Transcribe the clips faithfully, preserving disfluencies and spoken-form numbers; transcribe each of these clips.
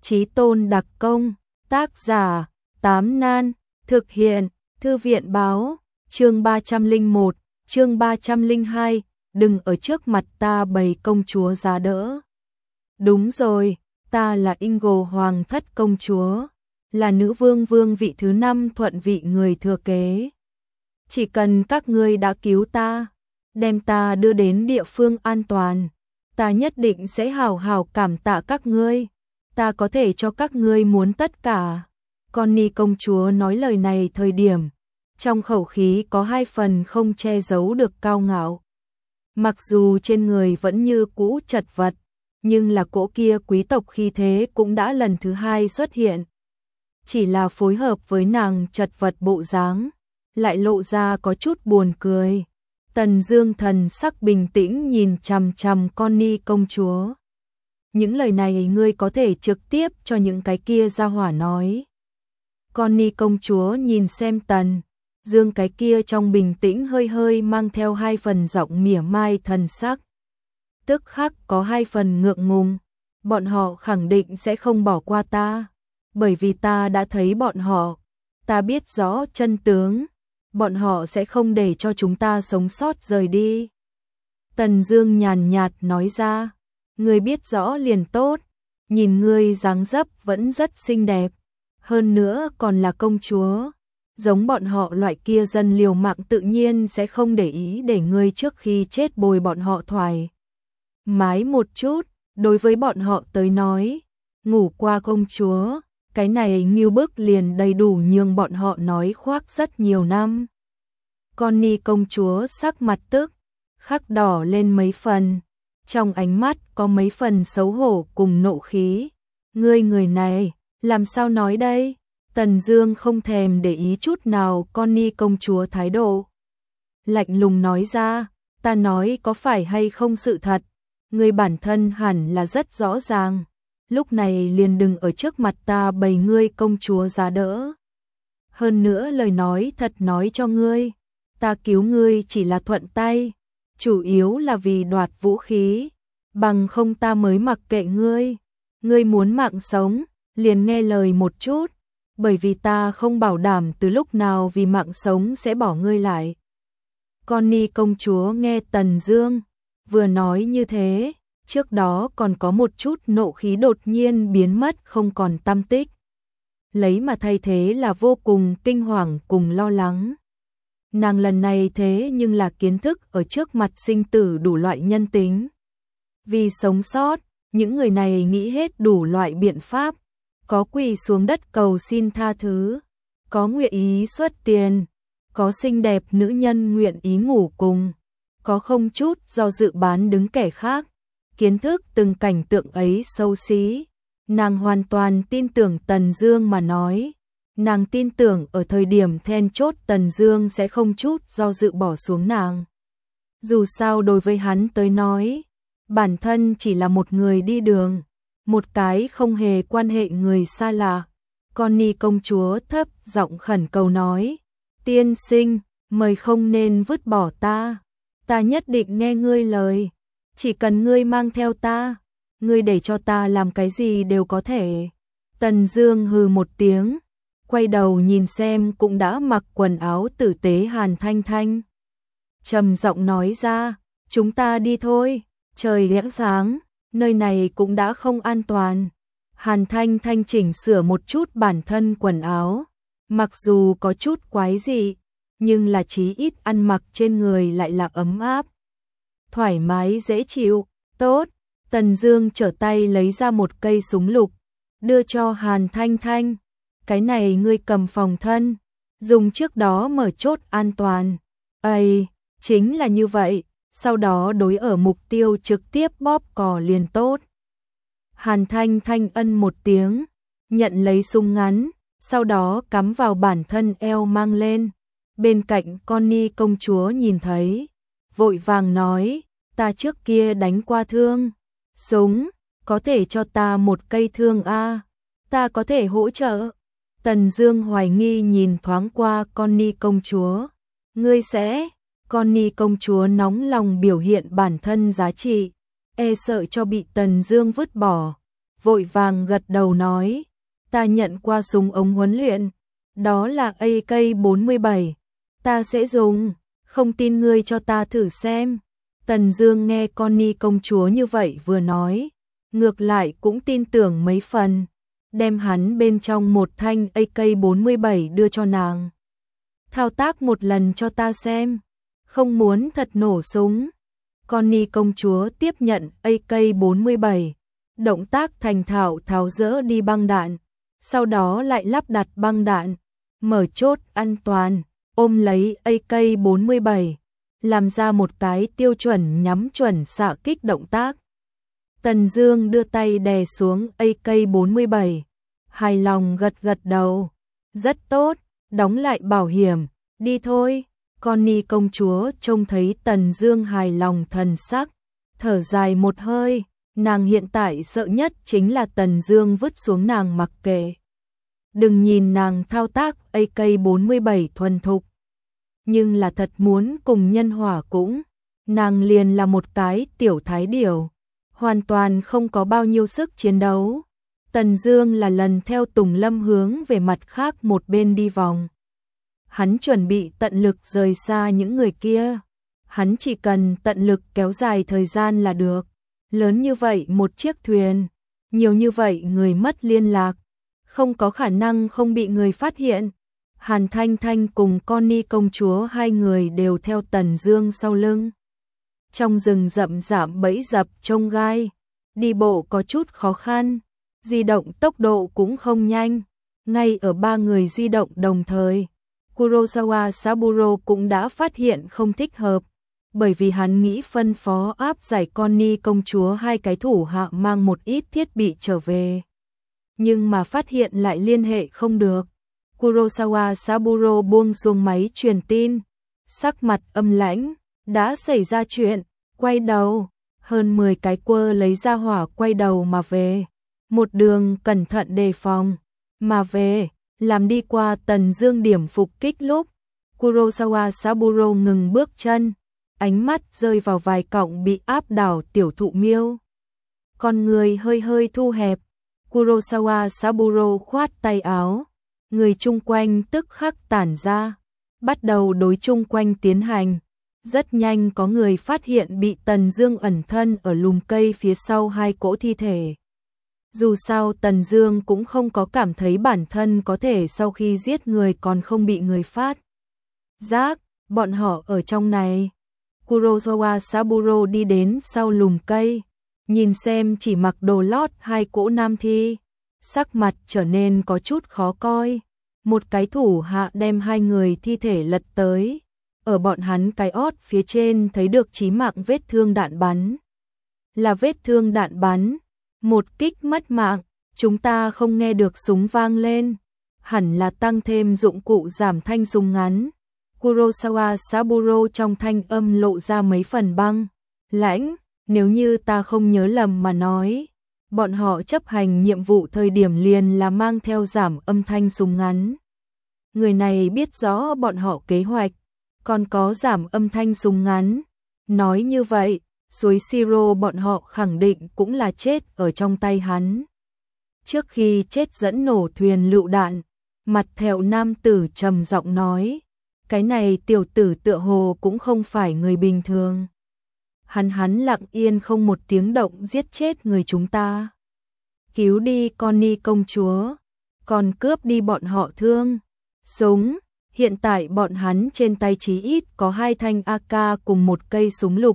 Chí tôn đặc công, tác giả, Tám Nan, thực hiện, Thư viện báo, chương ba trăm lẻ một, chương ba trăm lẻ hai, đừng ở trước mặt ta bày công chúa giá đỡ. Đúng rồi, ta là Ingo Hoàng thất công chúa, là nữ vương vương vị thứ năm thuận vị người thừa kế. Chỉ cần các ngươi đã cứu ta, đem ta đưa đến địa phương an toàn, ta nhất định sẽ hào hào cảm tạ các ngươi, ta có thể cho các ngươi muốn tất cả. Connie công chúa nói lời này thời điểm, trong khẩu khí có hai phần không che giấu được cao ngạo. Mặc dù trên người vẫn như cũ chật vật, nhưng là cỗ kia quý tộc khí thế cũng đã lần thứ hai xuất hiện. Chỉ là phối hợp với nàng chật vật bộ dáng, lại lộ ra có chút buồn cười. Tần Dương thần sắc bình tĩnh nhìn chằm chằm Connie công chúa. Những lời này ngươi có thể trực tiếp cho những cái kia gia hỏa nói. Connie công chúa nhìn xem Tần Dương cái kia trong bình tĩnh hơi hơi mang theo hai phần giọng mỉa mai thần sắc. Tức khắc có hai phần ngượng ngùng, bọn họ khẳng định sẽ không bỏ qua ta, bởi vì ta đã thấy bọn họ, ta biết rõ chân tướng, bọn họ sẽ không để cho chúng ta sống sót rời đi. Tần Dương nhàn nhạt nói ra, ngươi biết rõ liền tốt, nhìn ngươi dáng dấp vẫn rất xinh đẹp, hơn nữa còn là công chúa, giống bọn họ loại kia dân liều mạng tự nhiên sẽ không để ý để ngươi trước khi chết bồi bọn họ thoải mái một chút, đối với bọn họ tới nói, ngủ qua công chúa, cái này ngưu bức liền đầy đủ nhường bọn họ nói khoác rất nhiều năm. Connie công chúa sắc mặt tức khắc đỏ lên mấy phần, trong ánh mắt có mấy phần xấu hổ cùng nộ khí. Ngươi người này, làm sao nói đây? Tần Dương không thèm để ý chút nào Connie công chúa thái độ. Lạnh lùng nói ra, ta nói có phải hay không sự thật, ngươi bản thân hẳn là rất rõ ràng, lúc này liền đừng ở trước mặt ta bày ngươi công chúa giá đỡ. Hơn nữa lời nói thật nói cho ngươi, ta cứu ngươi chỉ là thuận tay, chủ yếu là vì đoạt vũ khí, bằng không ta mới mặc kệ ngươi. Ngươi muốn mạng sống, liền nghe lời một chút, bởi vì ta không bảo đảm từ lúc nào vì mạng sống sẽ bỏ ngươi lại. Connie công chúa nghe Tần Dương vừa nói như thế, trước đó còn có một chút nộ khí đột nhiên biến mất không còn tăm tích, lấy mà thay thế là vô cùng kinh hoàng cùng lo lắng. Nàng lần này thế nhưng là kiến thức ở trước mặt sinh tử đủ loại nhân tính. Vì sống sót, những người này nghĩ hết đủ loại biện pháp, có quỳ xuống đất cầu xin tha thứ, có nguyện ý xuất tiền, có xinh đẹp nữ nhân nguyện ý ngủ cùng, có không chút do dự bán đứng kẻ khác. Kiến thức từng cảnh tượng ấy xấu xí, nàng hoàn toàn tin tưởng Tần Dương mà nói. Nàng tin tưởng ở thời điểm then chốt Tần Dương sẽ không chút do dự bỏ xuống nàng. Dù sao đối với hắn tới nói, bản thân chỉ là một người đi đường, một cái không hề quan hệ người xa lạ. Connie công chúa thấp giọng khẩn cầu nói, tiên sinh, mời không nên vứt bỏ ta, ta nhất định nghe ngươi lời, chỉ cần ngươi mang theo ta, ngươi để cho ta làm cái gì đều có thể. Tần Dương hừ một tiếng, quay đầu nhìn xem cũng đã mặc quần áo tử tế Hàn Thanh Thanh, trầm giọng nói ra, chúng ta đi thôi, trời lẽ sáng, nơi này cũng đã không an toàn. Hàn Thanh Thanh chỉnh sửa một chút bản thân quần áo, mặc dù có chút quái dị, nhưng là chí ít ăn mặc trên người lại là ấm áp, thoải mái dễ chịu. Tốt. Tần Dương trở tay lấy ra một cây súng lục, đưa cho Hàn Thanh Thanh, cái này ngươi cầm phòng thân, dùng trước đó mở chốt an toàn. Ây, chính là như vậy, sau đó đối ở mục tiêu trực tiếp bóp cò liền tốt. Hàn Thanh Thanh ân một tiếng, nhận lấy súng ngắn, sau đó cắm vào bản thân eo mang lên. Bên cạnh Connie công chúa nhìn thấy, vội vàng nói, ta trước kia đánh qua thương, súng, có thể cho ta một cây thương a, ta có thể hỗ trợ. Tần Dương hoài nghi nhìn thoáng qua Connie công chúa, ngươi sẽ? Connie công chúa nóng lòng biểu hiện bản thân giá trị, e sợ cho bị Tần Dương vứt bỏ, vội vàng gật đầu nói, ta nhận qua súng ống huấn luyện, đó là A K bốn mươi bảy, ta sẽ dùng, không tin ngươi cho ta thử xem. Tần Dương nghe Connie công chúa như vậy vừa nói, ngược lại cũng tin tưởng mấy phần, đem hắn bên trong một thanh A K bốn mươi bảy đưa cho nàng. Thao tác một lần cho ta xem, không muốn thật nổ súng. Connie công chúa tiếp nhận A K bốn mươi bảy, động tác thành thạo tháo dỡ đi băng đạn, sau đó lại lắp đặt băng đạn, mở chốt an toàn, ôm lấy A K bốn mươi bảy, làm ra một cái tiêu chuẩn nhắm chuẩn xạ kích động tác. Tần Dương đưa tay đè xuống A K bốn mươi bảy, hài lòng gật gật đầu, rất tốt, đóng lại bảo hiểm, đi thôi. Connie công chúa trông thấy Tần Dương hài lòng thần sắc, thở dài một hơi, nàng hiện tại sợ nhất chính là Tần Dương vứt xuống nàng mặc kệ. Đừng nhìn nàng thao tác A K bốn mươi bảy thuần thục, nhưng là thật muốn cùng nhân hỏa cũng, nàng liền là một cái tiểu thái điểu, hoàn toàn không có bao nhiêu sức chiến đấu. Tần Dương là lần theo Tùng Lâm hướng về mặt khác một bên đi vòng. Hắn chuẩn bị tận lực rời xa những người kia, hắn chỉ cần tận lực kéo dài thời gian là được. Lớn như vậy một chiếc thuyền, nhiều như vậy người mất liên lạc, không có khả năng không bị người phát hiện. Hàn Thanh Thanh cùng Connie công chúa hai người đều theo Tần Dương sau lưng. Trong rừng rậm rạp bẫy dập trông gai, đi bộ có chút khó khăn, di động tốc độ cũng không nhanh. Ngay ở ba người di động đồng thời, Kurosawa Saburo cũng đã phát hiện không thích hợp, bởi vì hắn nghĩ phân phó áp giải Connie công chúa hai cái thủ hạ mang một ít thiết bị trở về. Nhưng mà phát hiện lại liên hệ không được. Kurosawa Saburo buông xuống máy truyền tin, sắc mặt âm lãnh, đã xảy ra chuyện, quay đầu, hơn mười cái quơ lấy ra hỏa quay đầu mà về, một đường cẩn thận đề phòng, mà về, làm đi qua Tần Dương điểm phục kích lúc, Kurosawa Saburo ngừng bước chân, ánh mắt rơi vào vài cọng bị áp đảo tiểu thụ miêu. Con người hơi hơi thu hẹp, Kurosawa Saburo khoát tay áo, người chung quanh tức khắc tản ra, bắt đầu đối chung quanh tiến hành. Rất nhanh có người phát hiện bị Tần Dương ẩn thân ở lùm cây phía sau hai cỗ thi thể. Dù sao Tần Dương cũng không có cảm thấy bản thân có thể sau khi giết người còn không bị người phát giác, bọn họ ở trong này. Kurosawa Saburo đi đến sau lùm cây, nhìn xem chỉ mặc đồ lót hai cỗ nam thi, sắc mặt trở nên có chút khó coi. Một cái thủ hạ đem hai người thi thể lật tới, ở bọn hắn cái ót phía trên thấy được chí mạng vết thương đạn bắn. Là vết thương đạn bắn, một kích mất mạng, chúng ta không nghe được súng vang lên, hẳn là tăng thêm dụng cụ giảm thanh súng ngắn. Kurosawa Saburo trong thanh âm lộ ra mấy phần băng lãnh, nếu như ta không nhớ lầm mà nói, bọn họ chấp hành nhiệm vụ thời điểm liền là mang theo giảm âm thanh súng ngắn. Người này biết rõ bọn họ kế hoạch, còn có giảm âm thanh súng ngắn. Nói như vậy, suối Siro bọn họ khẳng định cũng là chết ở trong tay hắn. Trước khi chết dẫn nổ thuyền lựu đạn, mặt thẹo nam tử trầm giọng nói, cái này tiểu tử tựa hồ cũng không phải người bình thường. Hắn hắn lặng yên không một tiếng động giết chết người chúng ta. Cứu đi Connie công chúa, còn cướp đi bọn họ thương. Súng, hiện tại bọn hắn trên tay chí ít có hai thanh A K cùng một cây súng lục.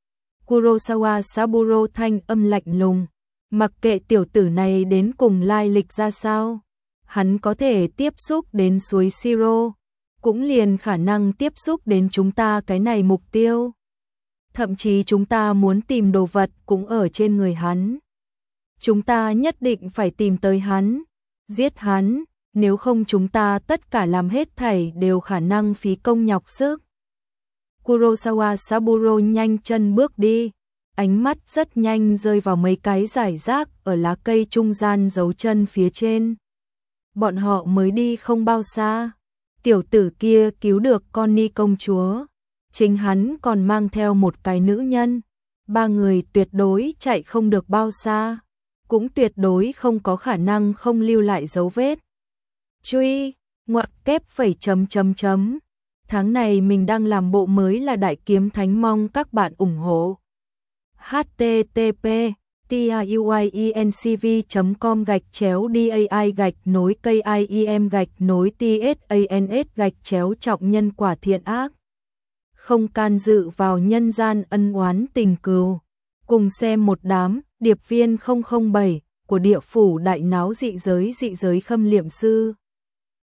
Kurosawa Saburo thanh âm lạnh lùng, mặc kệ tiểu tử này đến cùng lai lịch ra sao, hắn có thể tiếp xúc đến suối Siro, cũng liền khả năng tiếp xúc đến chúng ta cái này mục tiêu. Thậm chí chúng ta muốn tìm đồ vật cũng ở trên người hắn. Chúng ta nhất định phải tìm tới hắn, giết hắn, nếu không chúng ta tất cả làm hết thảy đều khả năng phí công nhọc sức. Kurosawa Saburo nhanh chân bước đi, ánh mắt rất nhanh rơi vào mấy cái rải rác ở lá cây trung gian dấu chân phía trên. Bọn họ mới đi không bao xa, tiểu tử kia cứu được Connie công chúa, chính hắn còn mang theo một cái nữ nhân, ba người tuyệt đối chạy không được bao xa. cũng tuyệt đối không có khả năng không lưu lại dấu vết. Truy, ngoặc kép phẩy chấm chấm chấm. Tháng này mình đang làm bộ mới là Đại Kiếm Thánh, mong các bạn ủng hộ. h t t p tuyencv chấm com gạch chéo dai gạch nối kim gạch nối tsans gạch chéo trọng nhân quả thiện ác. Không can dự vào nhân gian ân oán tình cừu. Cùng xem một đám điệp viên không không bảy của địa phủ đại náo dị giới dị giới Khâm Liệm Sư.